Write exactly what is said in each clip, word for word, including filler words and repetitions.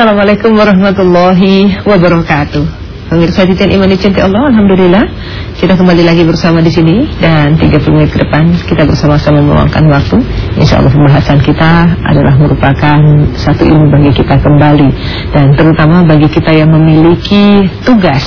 Assalamualaikum warahmatullahi wabarakatuh. Pemirsa Titian Iman dicintai Allah, alhamdulillah kita kembali lagi bersama di sini dan tiga puluh menit ke depan kita bersama-sama meluangkan waktu. Insya Allah pembahasan kita adalah merupakan satu ilmu bagi kita kembali dan terutama bagi kita yang memiliki tugas.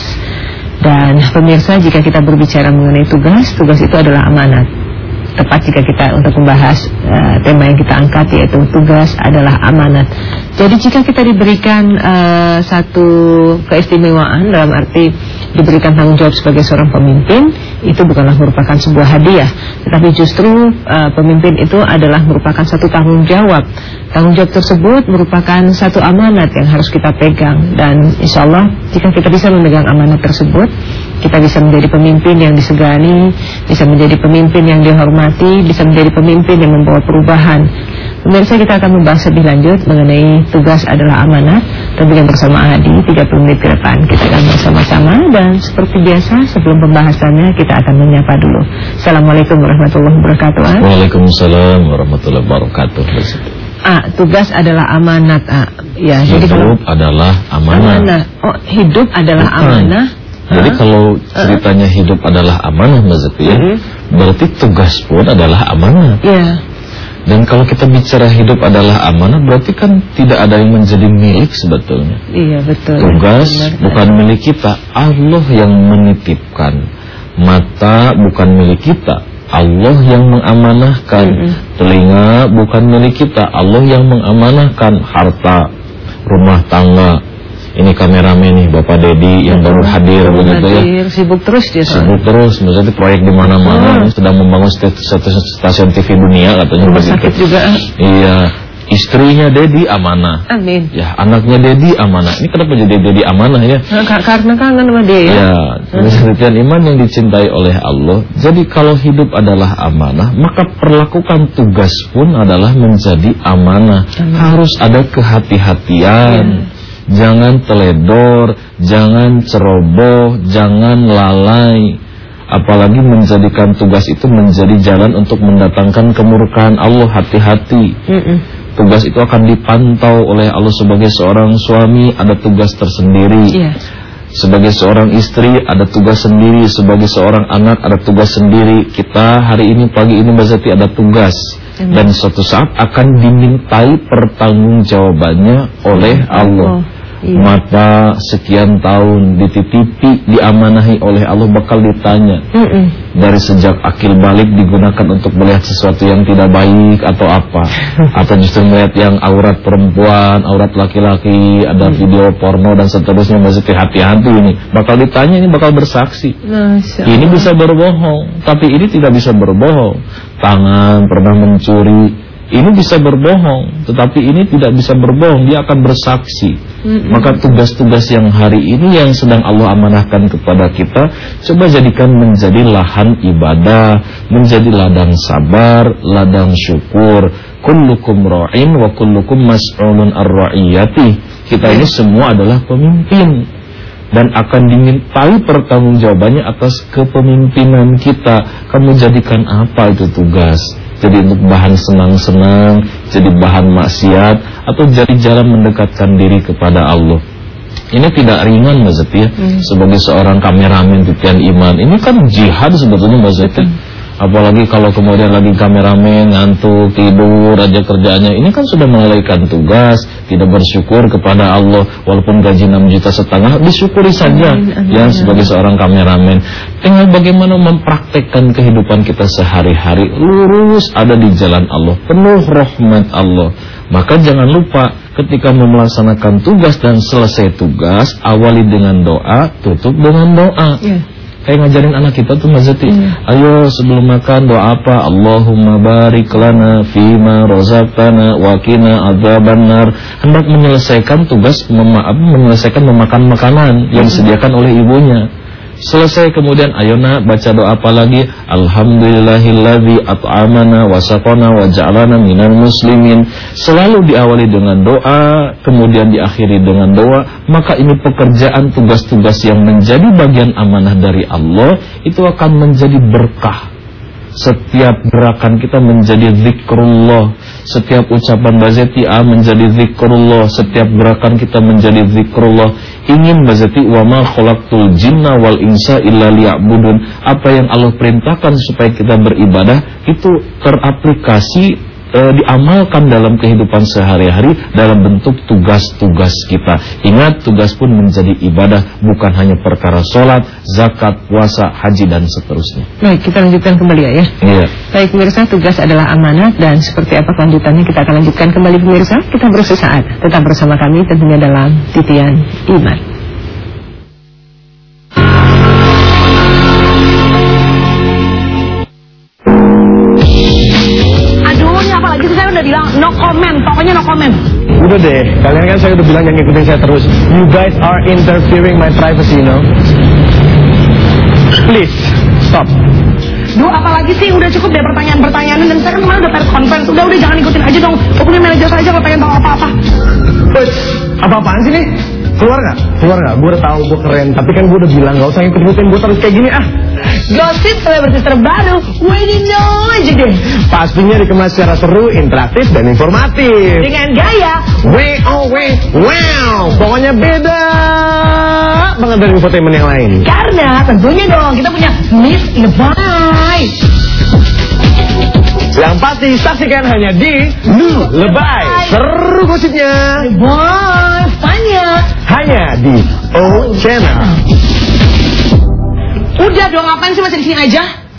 Dan pemirsa, jika kita berbicara mengenai tugas, tugas itu adalah amanat. Tepat jika kita untuk membahas uh, tema yang kita angkat, yaitu tugas adalah amanat. Jadi jika kita diberikan uh, satu keistimewaan dalam arti diberikan tanggung jawab sebagai seorang pemimpin, itu bukanlah merupakan sebuah hadiah, tetapi justru uh, pemimpin itu adalah merupakan satu tanggung jawab. Tanggung jawab tersebut merupakan satu amanat yang harus kita pegang. Dan insya Allah jika kita bisa memegang amanat tersebut, kita bisa menjadi pemimpin yang disegani, bisa menjadi pemimpin yang dihormati, bisa menjadi pemimpin yang membawa perubahan. Pemirsa, kita akan membahas lebih lanjut mengenai tugas adalah amanat. Tentunya bersama Adi, tiga puluh menit ke depan kita akan bersama-sama. Dan seperti biasa sebelum pembahasannya kita akan menyapa dulu. Assalamualaikum warahmatullahi wabarakatuh. Waalaikumsalam warahmatullahi wabarakatuh. Ah, tugas adalah amanat. Ah, ya, hidup jadi kalau adalah amanah. amanah. Oh, hidup adalah Bukan. amanah. Jadi Hah? kalau ceritanya hidup adalah amanah, Mbak Zeti, ya, Mm-hmm. berarti tugas pun adalah amanah. Ya. Dan kalau kita bicara hidup adalah amanah, berarti kan tidak ada yang menjadi milik sebetulnya. Iya, betul. Tugas Benar, bukan milik kita, Allah yang menitipkan. Mata bukan milik kita, Allah yang mengamanahkan. Mm-mm. Telinga bukan milik kita, Allah yang mengamanahkan. Harta, rumah tangga. Ini kameramen nih, Bapak Dedi yang baru hadir baru begitu hadir, ya. Sibuk terus dia. Sibuk terus, misalnya proyek di mana-mana, hmm. sedang membangun stasiun T V dunia katanya. Rumah sakit juga. Iya, istrinya Dedi amanah. Amin. Ya, anaknya Dedi amanah. Ini kenapa jadi Dedi amanah ya? Nah, karena kangen sama dia ya. Ya, Titian Iman yang dicintai oleh Allah. Jadi kalau hidup adalah amanah, maka perlakukan tugas pun adalah menjadi amanah. Amin. Harus ada kehati-hatian. Ya. Jangan teledor, jangan ceroboh, jangan lalai. Apalagi menjadikan tugas itu menjadi jalan untuk mendatangkan kemurkaan Allah. Hati-hati. Mm-mm. Tugas itu akan dipantau oleh Allah. Sebagai seorang suami ada tugas tersendiri. Yeah. Sebagai seorang istri ada tugas sendiri. Sebagai seorang anak ada tugas sendiri. Kita hari ini, pagi ini Mbak Zeti ada tugas. Mm. Dan suatu saat akan dimintai pertanggungjawabannya oleh Allah. Oh. Iya. Mata sekian tahun dititipi, diamanahi oleh Allah, bakal ditanya. Mm-mm. Dari sejak akil balik digunakan untuk melihat sesuatu yang tidak baik atau apa. Atau justru melihat yang aurat perempuan, aurat laki-laki, ada mm. video porno dan seterusnya. Masih hati-hati ini, bakal ditanya, ini bakal bersaksi. Ini bisa berbohong, tapi ini tidak bisa berbohong. Tangan pernah mencuri, ini bisa berbohong, tetapi ini tidak bisa berbohong, dia akan bersaksi. Mm-mm. Maka tugas-tugas yang hari ini yang sedang Allah amanahkan kepada kita, coba jadikan menjadi lahan ibadah, menjadi ladang sabar, ladang syukur. Kullukum ra'in wa kullukum mas'ulun ar-ra'iyati. Kita ini semua adalah pemimpin dan akan dimintai pertanggungjawabannya atas kepemimpinan kita. Kamu jadikan apa itu tugas? Jadi untuk bahan senang-senang, jadi bahan maksiat, atau jadi jalan mendekatkan diri kepada Allah. Ini tidak ringan Mbak Zeti ya. Hmm. Sebagai seorang kameramen Titian Iman, ini kan jihad sebetulnya Mbak Zeti. Hmm. Apalagi kalau kemudian lagi kameramen ngantuk, tidur aja kerjaannya, ini kan sudah melalaikan tugas. Tidak bersyukur kepada Allah. Walaupun gaji enam juta setengah, disyukuri saja. Amin, amin, yang sebagai seorang kameramen. Tinggal bagaimana mempraktekkan kehidupan kita sehari-hari, lurus ada di jalan Allah, penuh rahmat Allah. Maka jangan lupa ketika melaksanakan tugas dan selesai tugas, awali dengan doa, tutup dengan doa. Yeah. Kayak ngajarin anak kita tuh Mbak Zeti. Mm. Ayo sebelum makan doa apa? Allahumma barik lana fima razaqtana wa qina adzabannar. Hendak menyelesaikan tugas memaaf, menyelesaikan memakan makanan yang disediakan oleh ibunya. Selesai kemudian ayo nak baca doa apa lagi? Alhamdulillahilladzi at'amana wa saqana wa ja'alana minal muslimin. Selalu diawali dengan doa, kemudian diakhiri dengan doa. Maka ini pekerjaan tugas-tugas yang menjadi bagian amanah dari Allah, itu akan menjadi berkah. Setiap gerakan kita menjadi zikrullah. Setiap ucapan Mbak Zeti A menjadi zikrullah. Setiap gerakan kita menjadi zikrullah. Ingin Mbak Zeti, wa ma khalaqtul jinna wal insa illa liya'budun. Apa yang Allah perintahkan supaya kita beribadah itu teraplikasi, E, diamalkan dalam kehidupan sehari-hari dalam bentuk tugas-tugas kita. Ingat, tugas pun menjadi ibadah, bukan hanya perkara sholat, zakat, puasa, haji, dan seterusnya. Baik, kita lanjutkan kembali ya. Iya. Baik pemirsa, tugas adalah amanat, dan seperti apa kelanjutannya kita akan lanjutkan kembali pemirsa. Kita bersesaat, tetap bersama kami tentunya dalam Titian Iman. Apalagi saya udah bilang no comment, pokoknya no comment. Udah deh, kalian kan saya udah bilang jangan ikutin saya terus. You guys are interfering my privacy, you know. Please, stop. Duh, apalagi sih, udah cukup deh pertanyaan-pertanyaan. Dan sekarang kemarin udah press conference. Udah, udah jangan ikutin aja dong. Pokoknya manajer saja kalau pengen tahu apa-apa. Wait, apa-apaan sih nih? Keluar gak? Keluar gak? Gue udah tahu gue keren. Tapi kan gue udah bilang gak usah ngikut-ngikutin gue terus kayak gini ah. Gosip selebritis terbaru, waiting know aja deh. Pastinya dikemas secara seru, interaktif, dan informatif. Dengan gaya Wow, wow, wow. Pokoknya beda banget dari infotainment yang lain. Karena tentunya dong kita punya Miss Lebay. Yang pasti saksikan hanya di Nu Lebay. Seru gosipnya. Lebay, tanya. Hanya di O Channel. Udah dong, ngapain sih masih di sini aja?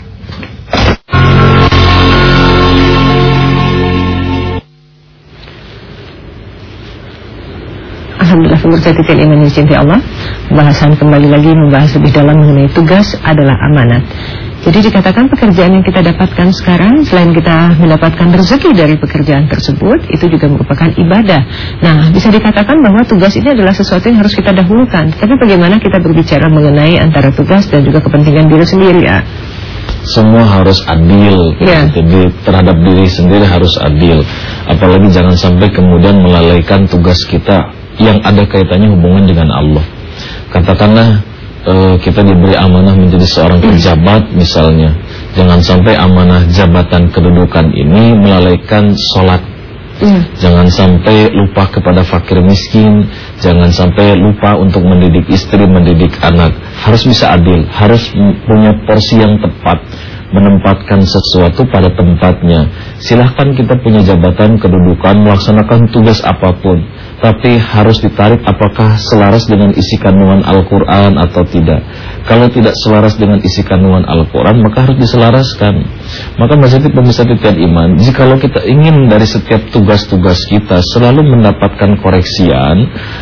Alhamdulillah, pemirsa Titian Iman yang dicintai Allah. Pembahasan kembali lagi membahas lebih dalam mengenai tugas adalah amanat. Jadi dikatakan pekerjaan yang kita dapatkan sekarang, selain kita mendapatkan rezeki dari pekerjaan tersebut, itu juga merupakan ibadah. Nah, bisa dikatakan bahwa tugas ini adalah sesuatu yang harus kita dahulukan. Tapi bagaimana kita berbicara mengenai antara tugas dan juga kepentingan diri sendiri ya? Semua harus adil, ya. Jadi terhadap diri sendiri harus adil. Apalagi jangan sampai kemudian melalaikan tugas kita yang ada kaitannya hubungan dengan Allah. Katakanlah kita diberi amanah menjadi seorang pejabat misalnya, jangan sampai amanah jabatan kedudukan ini melalaikan sholat. mm. Jangan sampai lupa kepada fakir miskin, jangan sampai lupa untuk mendidik istri, mendidik anak. Harus bisa adil, harus punya porsi yang tepat, menempatkan sesuatu pada tempatnya. Silahkan kita punya jabatan kedudukan, melaksanakan tugas apapun, tapi harus ditarik apakah selaras dengan isi kandungan Al-Quran atau tidak. Kalau tidak selaras dengan isi kandungan Al-Quran, maka harus diselaraskan. Maka maksudnya pemirsa Titian Iman, jikalau kita ingin dari setiap tugas-tugas kita selalu mendapatkan koreksian,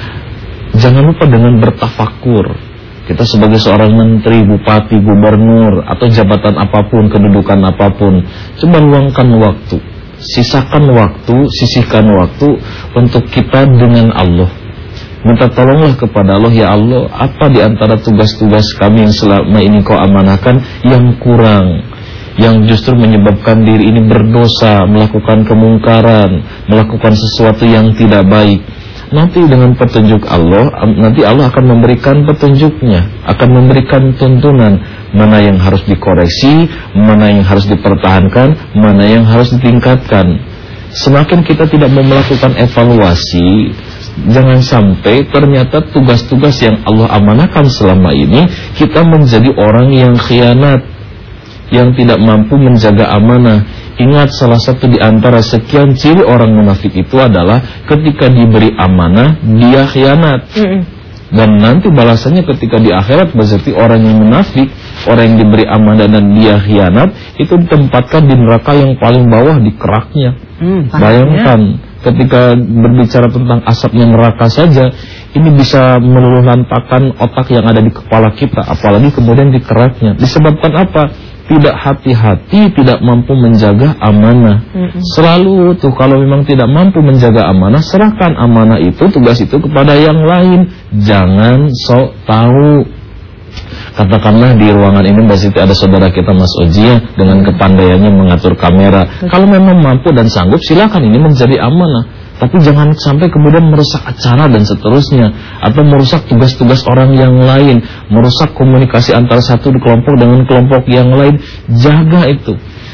jangan lupa dengan bertafakur. Kita sebagai seorang menteri, bupati, gubernur, atau jabatan apapun, kedudukan apapun, coba luangkan waktu, sisakan waktu, sisihkan waktu untuk kita dengan Allah. Minta tolonglah kepada Allah, ya Allah, apa di antara tugas-tugas kami yang selama ini kau amanahkan yang kurang, yang justru menyebabkan diri ini berdosa, melakukan kemungkaran, melakukan sesuatu yang tidak baik. Nanti dengan petunjuk Allah, nanti Allah akan memberikan petunjuknya, akan memberikan tuntunan mana yang harus dikoreksi, mana yang harus dipertahankan, mana yang harus ditingkatkan. Semakin kita tidak mau melakukan evaluasi, jangan sampai ternyata tugas-tugas yang Allah amanahkan selama ini kita menjadi orang yang khianat, yang tidak mampu menjaga amanah. Ingat, salah satu di antara sekian ciri orang munafik itu adalah ketika diberi amanah, dia khianat. Mm-mm. Dan nanti balasannya ketika di akhirat, berarti orang yang munafik, orang yang diberi amanah dan dia khianat, itu ditempatkan di neraka yang paling bawah, di keraknya. Mm, Bayangkan, ketika berbicara tentang asapnya neraka saja, ini bisa meluluh lantakan otak yang ada di kepala kita, apalagi kemudian di keraknya. Disebabkan apa? Tidak hati-hati, tidak mampu menjaga amanah. Mm-hmm. Selalu tuh kalau memang tidak mampu menjaga amanah, serahkan amanah itu, tugas itu kepada yang lain. Jangan sok tahu. Katakanlah di ruangan ini Mbak Siti ada saudara kita Mas Oji ya, dengan kepandaiannya mengatur kamera. Mm-hmm. Kalau memang mampu dan sanggup, silakan ini menjadi amanah. Tapi jangan sampai kemudian merusak acara dan seterusnya, atau merusak tugas-tugas orang yang lain, merusak komunikasi antara satu kelompok dengan kelompok yang lain. Jaga itu.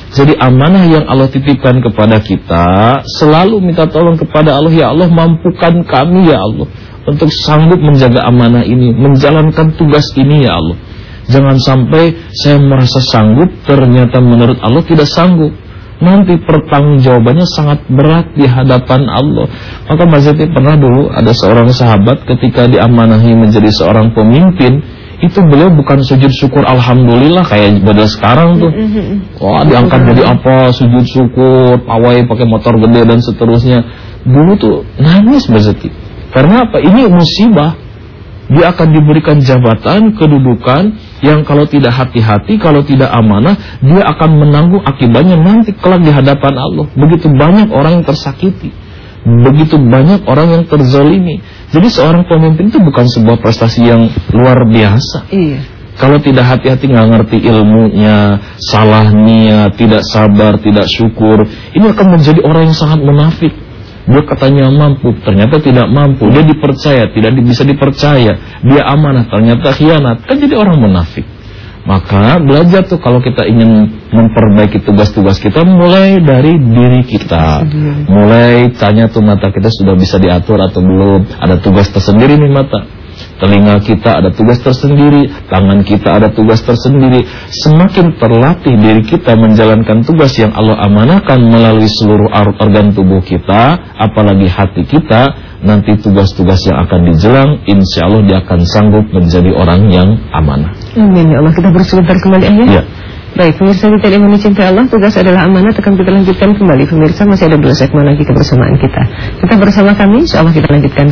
Jadi amanah yang Allah titipkan kepada kita, selalu minta tolong kepada Allah, ya Allah mampukan kami ya Allah untuk sanggup menjaga amanah ini, menjalankan tugas ini ya Allah. Jangan sampai saya merasa sanggup, ternyata menurut Allah tidak sanggup. Nanti pertanggungjawabannya sangat berat di hadapan Allah. Maka Mbak Zeti pernah dulu ada seorang sahabat ketika diamanahi menjadi seorang pemimpin, itu beliau bukan sujud syukur alhamdulillah kayak pada sekarang tuh. Wah, diangkat jadi apa, sujud syukur, pawai pakai motor gede dan seterusnya. Dulu tuh nangis Mbak Zeti. Karena apa? Ini musibah. Dia akan diberikan jabatan, kedudukan yang kalau tidak hati-hati, kalau tidak amanah, dia akan menanggung akibatnya nanti kelak di hadapan Allah. Begitu banyak orang yang tersakiti, begitu banyak orang yang terzolimi. Jadi seorang pemimpin itu bukan sebuah prestasi yang luar biasa. Iya. Kalau tidak hati-hati, nggak ngerti ilmunya, salah niat, tidak sabar, tidak syukur, ini akan menjadi orang yang sangat munafik. Dia katanya mampu, ternyata tidak mampu. Dia dipercaya, tidak bisa dipercaya. Dia amanah, ternyata khianat. Kan jadi orang munafik. Maka belajar tuh kalau kita ingin memperbaiki tugas-tugas kita, mulai dari diri kita. Mulai tanya tuh mata kita sudah bisa diatur atau belum. Ada tugas tersendiri nih mata. Telinga kita ada tugas tersendiri, tangan kita ada tugas tersendiri. Semakin terlatih diri kita menjalankan tugas yang Allah amanahkan melalui seluruh organ tubuh kita, apalagi hati kita, nanti tugas-tugas yang akan dijelang, insya Allah dia akan sanggup menjadi orang yang amanah. Amin ya Allah. Kita bersebentar kembali ayah. Ya. Baik, pemirsa kita yang mencintai Allah, tugas adalah amanah. Akan kita lanjutkan kembali. Pemirsa, masih ada dua segmen lagi kebersamaan kita. Kita bersama kami, insya Allah kita lanjutkan.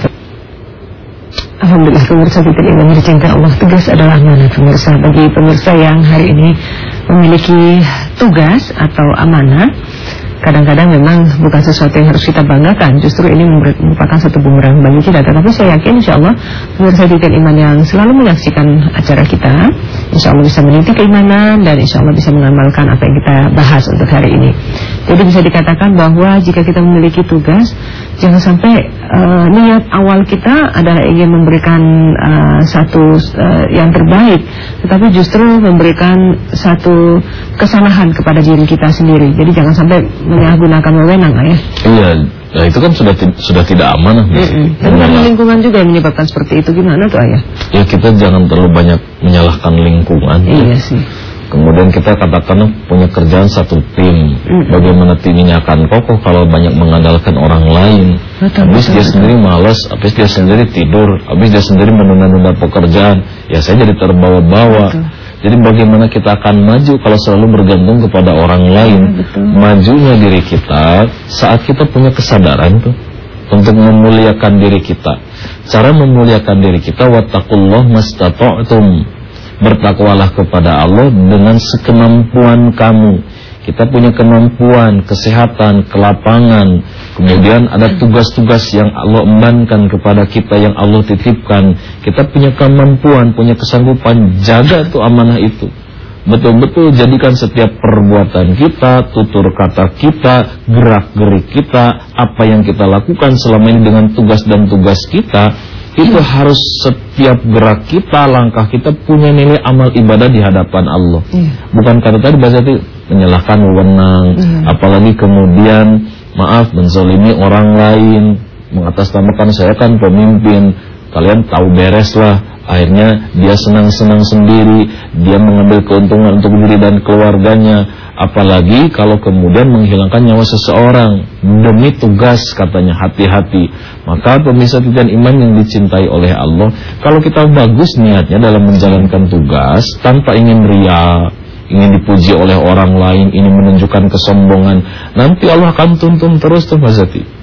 Alhamdulillah, pemirsa kita yang mencintai Allah, tugas adalah amanah. Pemirsa, bagi pemirsa yang hari ini memiliki tugas atau amanah, kadang-kadang memang bukan sesuatu yang harus kita banggakan. Justru ini merupakan satu bumerang bagi kita. Tetapi saya yakin insya Allah pemirsa Titik Iman yang selalu menyaksikan acara kita, insya Allah bisa meniti keimanan dan insya Allah bisa mengamalkan apa yang kita bahas untuk hari ini. Jadi bisa dikatakan bahwa jika kita memiliki tugas, jangan sampai uh, niat awal kita adalah ingin memberikan uh, satu uh, yang terbaik, tetapi justru memberikan satu kesalahan kepada diri kita sendiri. Jadi jangan sampai menyalahgunakan wewenang, ayah. Iya, ya itu kan sudah sudah tidak amanah. Mm-mm. Tapi karena lingkungan juga yang menyebabkan seperti itu, gimana tuh ayah? Ya kita jangan terlalu banyak menyalahkan lingkungan. Iya ya. sih. Kemudian kita katakan punya kerjaan satu tim. Mm. Bagaimana tim ini akan kokoh kalau banyak mengandalkan orang lain? Betul, habis betul, dia betul. sendiri malas, habis dia sendiri tidur, habis dia sendiri menunda-nunda pekerjaan. Ya saya jadi terbawa-bawa. Betul. Jadi bagaimana kita akan maju kalau selalu bergantung kepada orang lain? Ya, majunya diri kita saat kita punya kesadaran tuh untuk memuliakan diri kita. Cara memuliakan diri kita, wattaqullah mastata'tum. Bertakwalah kepada Allah dengan sekemampuan kamu. Kita punya kemampuan, kesehatan, kelapangan. Kemudian ada tugas-tugas yang Allah embankan kepada kita, yang Allah titipkan. Kita punya kemampuan, punya kesanggupan, jaga tuh amanah itu. Betul-betul jadikan setiap perbuatan kita, tutur kata kita, gerak-gerik kita, apa yang kita lakukan selama ini dengan tugas dan tugas kita, itu harus setiap gerak kita, langkah kita punya nilai amal ibadah di hadapan Allah. Iya. Bukan kata tadi bahasa itu menyalahkan wewenang, iya. Apalagi kemudian maaf menzalimi orang lain, mengatasnamakan saya kan pemimpin, kalian tahu beres lah. Akhirnya dia senang-senang sendiri, dia mengambil keuntungan untuk diri dan keluarganya. Apalagi kalau kemudian menghilangkan nyawa seseorang demi tugas, katanya hati-hati. Maka pemirsa Titian Iman yang dicintai oleh Allah, kalau kita bagus niatnya dalam menjalankan tugas tanpa ingin ria, ingin dipuji oleh orang lain, ingin menunjukkan kesombongan, nanti Allah akan tuntun terus tuh Mas Zati.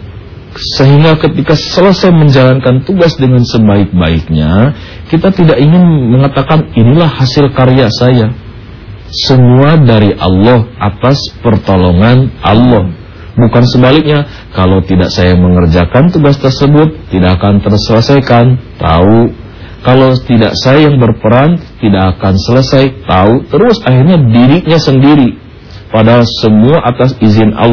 Sehingga ketika selesai menjalankan tugas dengan sebaik-baiknya, kita tidak ingin mengatakan inilah hasil karya saya. Semua dari Allah, atas pertolongan Allah. Bukan sebaliknya, kalau tidak saya mengerjakan tugas tersebut, tidak akan terselesaikan. Tahu, kalau tidak saya yang berperan, tidak akan selesai. Tahu, terus akhirnya dirinya sendiri. Padahal semua atas izin Allah,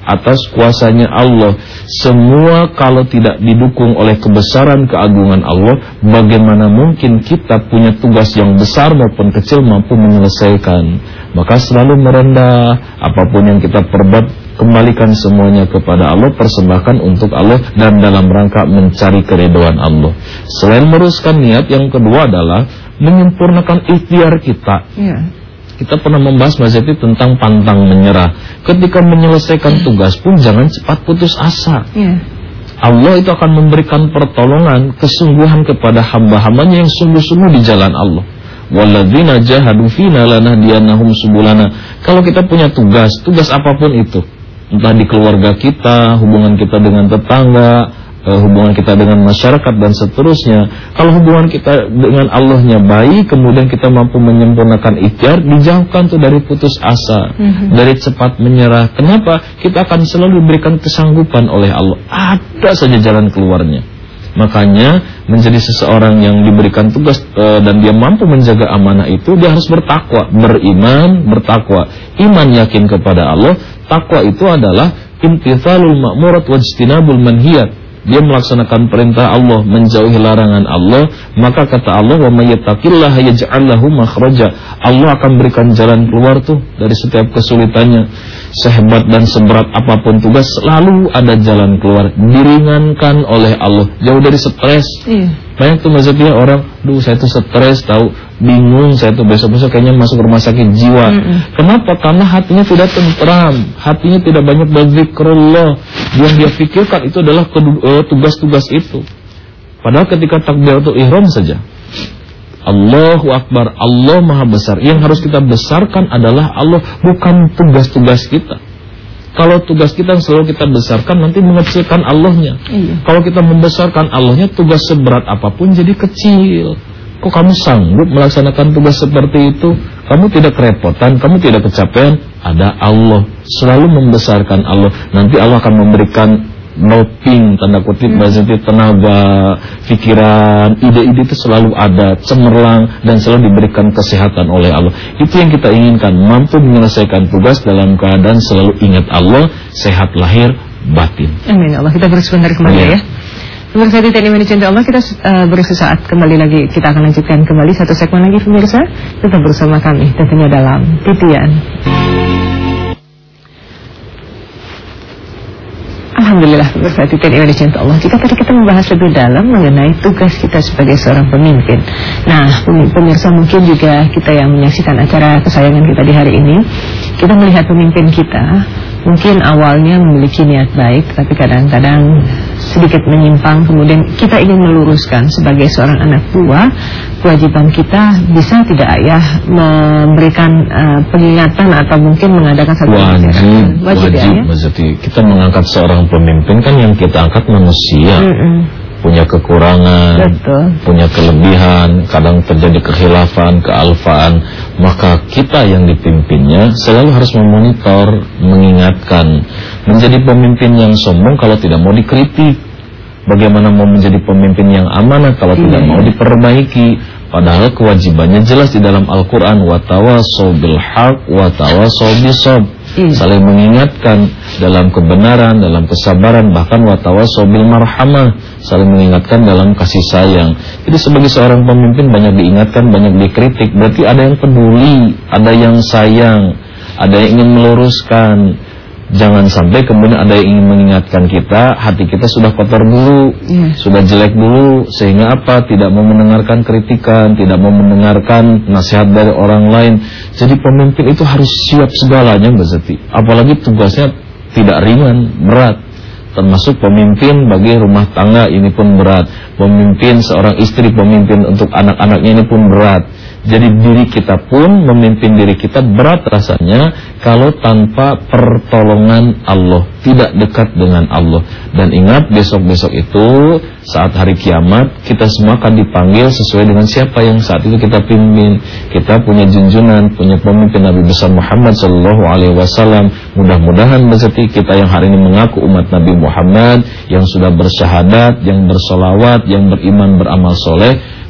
atas kuasanya Allah. Semua kalau tidak didukung oleh kebesaran keagungan Allah, bagaimana mungkin kita punya tugas yang besar maupun kecil mampu menyelesaikan. Maka selalu merendah, apapun yang kita perbuat, kembalikan semuanya kepada Allah, persembahkan untuk Allah dan dalam rangka mencari keridhaan Allah. Selain meluruskan niat, yang kedua adalah menyempurnakan ikhtiar kita. Ya. Kita pernah membahas Mbak Zeti tentang pantang menyerah. Ketika menyelesaikan tugas pun jangan cepat putus asa. Ya. Allah itu akan memberikan pertolongan, kesungguhan kepada hamba-hambanya yang sungguh-sungguh di jalan Allah. Walladzina jahadu fina lanahdiyannahum subulana. Kalau kita punya tugas, tugas apapun itu, entah di keluarga kita, hubungan kita dengan tetangga, hubungan kita dengan masyarakat dan seterusnya. Kalau hubungan kita dengan Allahnya baik, kemudian kita mampu menyempurnakan ikhtiar, dijauhkan tuh dari putus asa, mm-hmm. dari cepat menyerah. Kenapa? Kita akan selalu diberikan kesanggupan oleh Allah. Ada saja jalan keluarnya. Makanya menjadi seseorang yang diberikan tugas e, dan dia mampu menjaga amanah itu, dia harus bertakwa, beriman, bertakwa. Iman yakin kepada Allah, takwa itu adalah imtithalul ma'murat wajtinabul manhiyat. Dia melaksanakan perintah Allah, menjauhi larangan Allah. Maka kata Allah, wa may yattaqillaha yaj'al lahu makhraja. Allah akan berikan jalan keluar tuh dari setiap kesulitannya. Sehebat dan seberat apapun tugas, selalu ada jalan keluar. Diringankan oleh Allah, jauh dari stres. Iya. Banyak tuh maksudnya orang, duh saya tuh stres, tahu bingung, saya tuh besok-besok kayaknya masuk rumah sakit jiwa. Mm-mm. Kenapa? Karena hatinya tidak tentram, hatinya tidak banyak berzikrullah. Yang dia pikirkan itu adalah tugas-tugas itu. Padahal ketika takbiratul ihram saja, Allahu Akbar, Allah Maha Besar. Yang harus kita besarkan adalah Allah, bukan tugas-tugas kita. Kalau tugas kita selalu kita besarkan, nanti mengecilkan Allahnya. Iya. Kalau kita membesarkan Allahnya, tugas seberat apapun jadi kecil. Kok kamu sanggup melaksanakan tugas seperti itu? Kamu tidak kerepotan, kamu tidak kecapean. Ada Allah, selalu membesarkan Allah. Nanti Allah akan memberikan doping, tanda kutip, hmm. tenaga, pikiran, ide-ide itu selalu ada, cemerlang, dan selalu diberikan kesehatan oleh Allah. Itu yang kita inginkan, mampu menyelesaikan tugas dalam keadaan selalu ingat Allah, sehat lahir batin. Amin Allah. Kita beri sebentar kembali ya. Pemirsa di T N I Manajemen Allah, kita uh, beri sesaat kembali lagi. Kita akan lanjutkan kembali satu segmen lagi pemirsa. Tetap bersama kami tentunya dalam Titian. Alhamdulillah pemirsa T N I Manajemen Allah. Jika tadi kita membahas lebih dalam mengenai tugas kita sebagai seorang pemimpin. Nah pemirsa, mungkin juga kita yang menyaksikan acara kesayangan kita di hari ini, kita melihat pemimpin kita mungkin awalnya memiliki niat baik, tapi kadang-kadang sedikit menyimpang. Kemudian kita ingin meluruskan sebagai seorang anak buah, kewajiban kita bisa tidak ayah memberikan uh, pengingatan atau mungkin mengadakan satu wajib, wajib, wajib ya? Maksudnya kita mengangkat seorang pemimpin kan yang kita angkat manusia. Mm-mm. Punya kekurangan, betul, punya kelebihan, kadang terjadi kekhilafan, kealfaan. Maka kita yang dipimpinnya selalu harus memonitor, mengingatkan. Menjadi pemimpin yang sombong kalau tidak mau dikritik. Bagaimana mau menjadi pemimpin yang amanah kalau hmm. tidak mau diperbaiki. Padahal kewajibannya jelas di dalam Al-Quran. Wa tawasaw bil haq wa tawasaw bisabr. Hmm. Saling mengingatkan dalam kebenaran, dalam kesabaran, bahkan wa tawasaw bil marhamah, saling mengingatkan dalam kasih sayang. Jadi sebagai seorang pemimpin banyak diingatkan, banyak dikritik. Berarti ada yang peduli, ada yang sayang, ada yang ingin meluruskan. Jangan sampai kemudian ada yang ingin mengingatkan kita, hati kita sudah kotor dulu, yeah. sudah jelek dulu, sehingga apa? Tidak mau mendengarkan kritikan, tidak mau mendengarkan nasihat dari orang lain. Jadi pemimpin itu harus siap segalanya, Mbak Zeti. Apalagi tugasnya tidak ringan, berat. Termasuk pemimpin bagi rumah tangga ini pun berat. Pemimpin seorang istri, pemimpin untuk anak-anaknya ini pun berat. Jadi diri kita pun, memimpin diri kita berat rasanya kalau tanpa pertolongan Allah, tidak dekat dengan Allah. Dan ingat, besok-besok itu saat hari kiamat kita semua akan dipanggil sesuai dengan siapa yang saat itu kita pimpin. Kita punya junjungan, punya pemimpin Nabi besar Muhammad sallallahu alaihi wasallam. Mudah-mudahan beserti kita yang hari ini mengaku umat Nabi Muhammad, yang sudah bersyahadat, yang bersolawat, yang beriman, beramal soleh,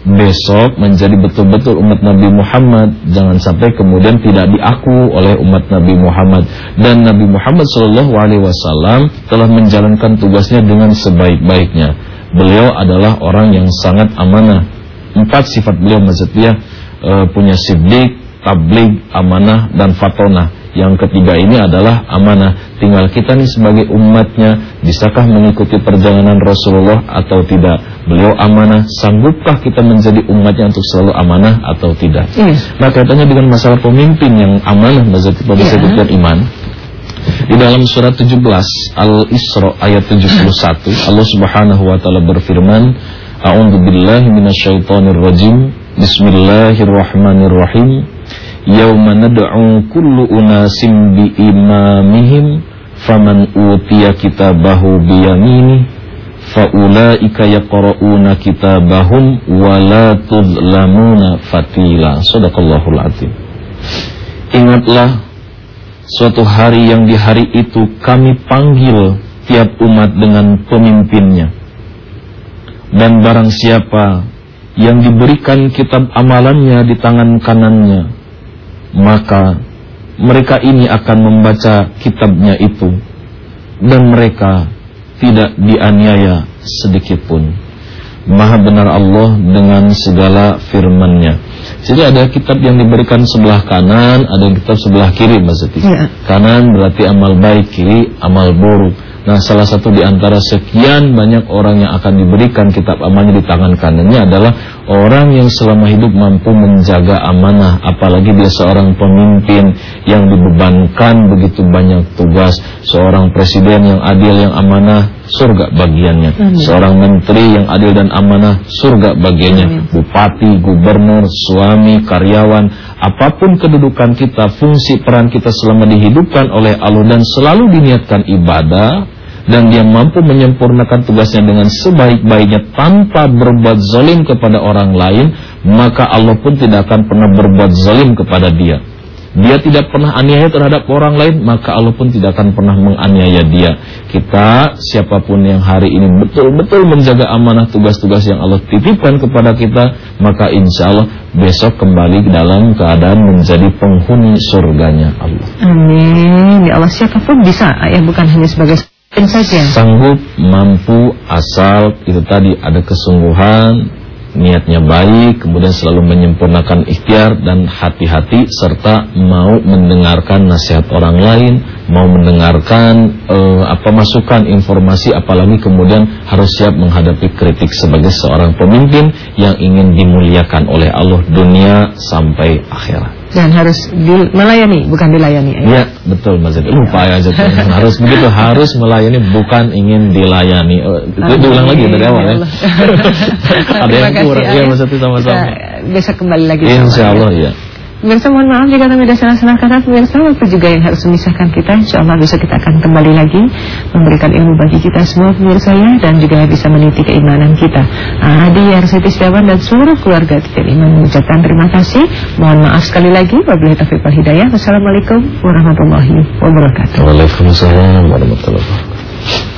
besok menjadi betul-betul umat Nabi Muhammad. Jangan sampai kemudian tidak diaku oleh umat Nabi Muhammad. Dan Nabi Muhammad shallallahu alaihi wasallam telah menjalankan tugasnya dengan sebaik-baiknya. Beliau adalah orang yang sangat amanah. Empat sifat beliau maksudnya e, punya siddiq, tabligh, amanah, dan fatonah. Yang ketiga ini adalah amanah. Tinggal kita nih sebagai umatnya, bisakah mengikuti perjalanan Rasulullah atau tidak? Beliau amanah, sanggupkah kita menjadi umatnya untuk selalu amanah atau tidak? Yes. Nah, kaitannya dengan masalah pemimpin yang amanah, maksudnya pemimpin yeah. iman. Di dalam surat tujuh belas Al-Isra ayat tujuh puluh satu, Allah Subhanahu wa taala berfirman, A'udzu billahi minasyaitonir rajim. Bismillahirrahmanirrahim. Yauma nad'u kullu unasim bi imamihim faman utiya kitabahu bi yaminihi faulaika yaqra'una kitabahum wa la tuzlamuna fatila. Shadaqallahul azim. Ingatlah suatu hari yang di hari itu kami panggil tiap umat dengan pemimpinnya, dan barang siapa yang diberikan kitab amalannya di tangan kanannya, maka mereka ini akan membaca kitabnya itu, dan mereka tidak dianiaya sedikit pun. Maha benar Allah dengan segala firman-Nya. Jadi ada kitab yang diberikan sebelah kanan, ada kitab sebelah kiri maksudnya. Ya. Kanan berarti amal baik, kiri amal buruk. Nah, salah satu di antara sekian banyak orang yang akan diberikan kitab amalnya di tangan kanannya adalah orang yang selama hidup mampu menjaga amanah. Apalagi dia seorang pemimpin yang dibebankan begitu banyak tugas. Seorang presiden yang adil, yang amanah, surga bagiannya. Amin. Seorang menteri yang adil dan amanah, surga bagiannya. Amin. Bupati, gubernur, suami, karyawan, apapun kedudukan kita, fungsi peran kita selama dihidupkan oleh Allah dan selalu diniatkan ibadah, dan dia mampu menyempurnakan tugasnya dengan sebaik-baiknya tanpa berbuat zalim kepada orang lain, maka Allah pun tidak akan pernah berbuat zalim kepada dia. Dia tidak pernah aniaya terhadap orang lain, maka Allah pun tidak akan pernah menganiaya dia. Kita, siapapun yang hari ini betul-betul menjaga amanah tugas-tugas yang Allah titipkan kepada kita, maka insya Allah besok kembali dalam keadaan menjadi penghuni surganya Allah. Amin. Ya Allah, siapapun bisa, ya, bukan hanya sebagai saja. Sanggup, mampu, asal itu tadi ada kesungguhan, niatnya baik, kemudian selalu menyempurnakan ikhtiar dan hati-hati, serta mau mendengarkan nasihat orang lain, mau mendengarkan uh, apa masukan informasi, apalagi kemudian harus siap menghadapi kritik sebagai seorang pemimpin yang ingin dimuliakan oleh Allah dunia sampai akhirat. Dan harus di, melayani, bukan dilayani. Iya, ya, betul Mas Zed. Lupa ya, ya harus begitu, harus melayani, bukan ingin dilayani. Uh, diulang lagi dari awal ya. Ada yang kurang ya Mas Zed, sama-sama. Bisa kembali lagi. Insya Allah ya. Pemirsa, mohon maaf jika kami ada salah-salah kata. Pemirsa, waktu juga yang harus memisahkan kita. Insya Allah besok kita akan kembali lagi memberikan ilmu bagi kita semua pemirsa ya, dan juga bisa meniti keimanan kita. Adi Arsiti Setiawan dan seluruh keluarga kita iman mengucapkan terima kasih. Mohon maaf sekali lagi. Wabillahi taufiq wal hidayah. Wassalamualaikum warahmatullahi wabarakatuh. Waalaikumsalam warahmatullahi wabarakatuh.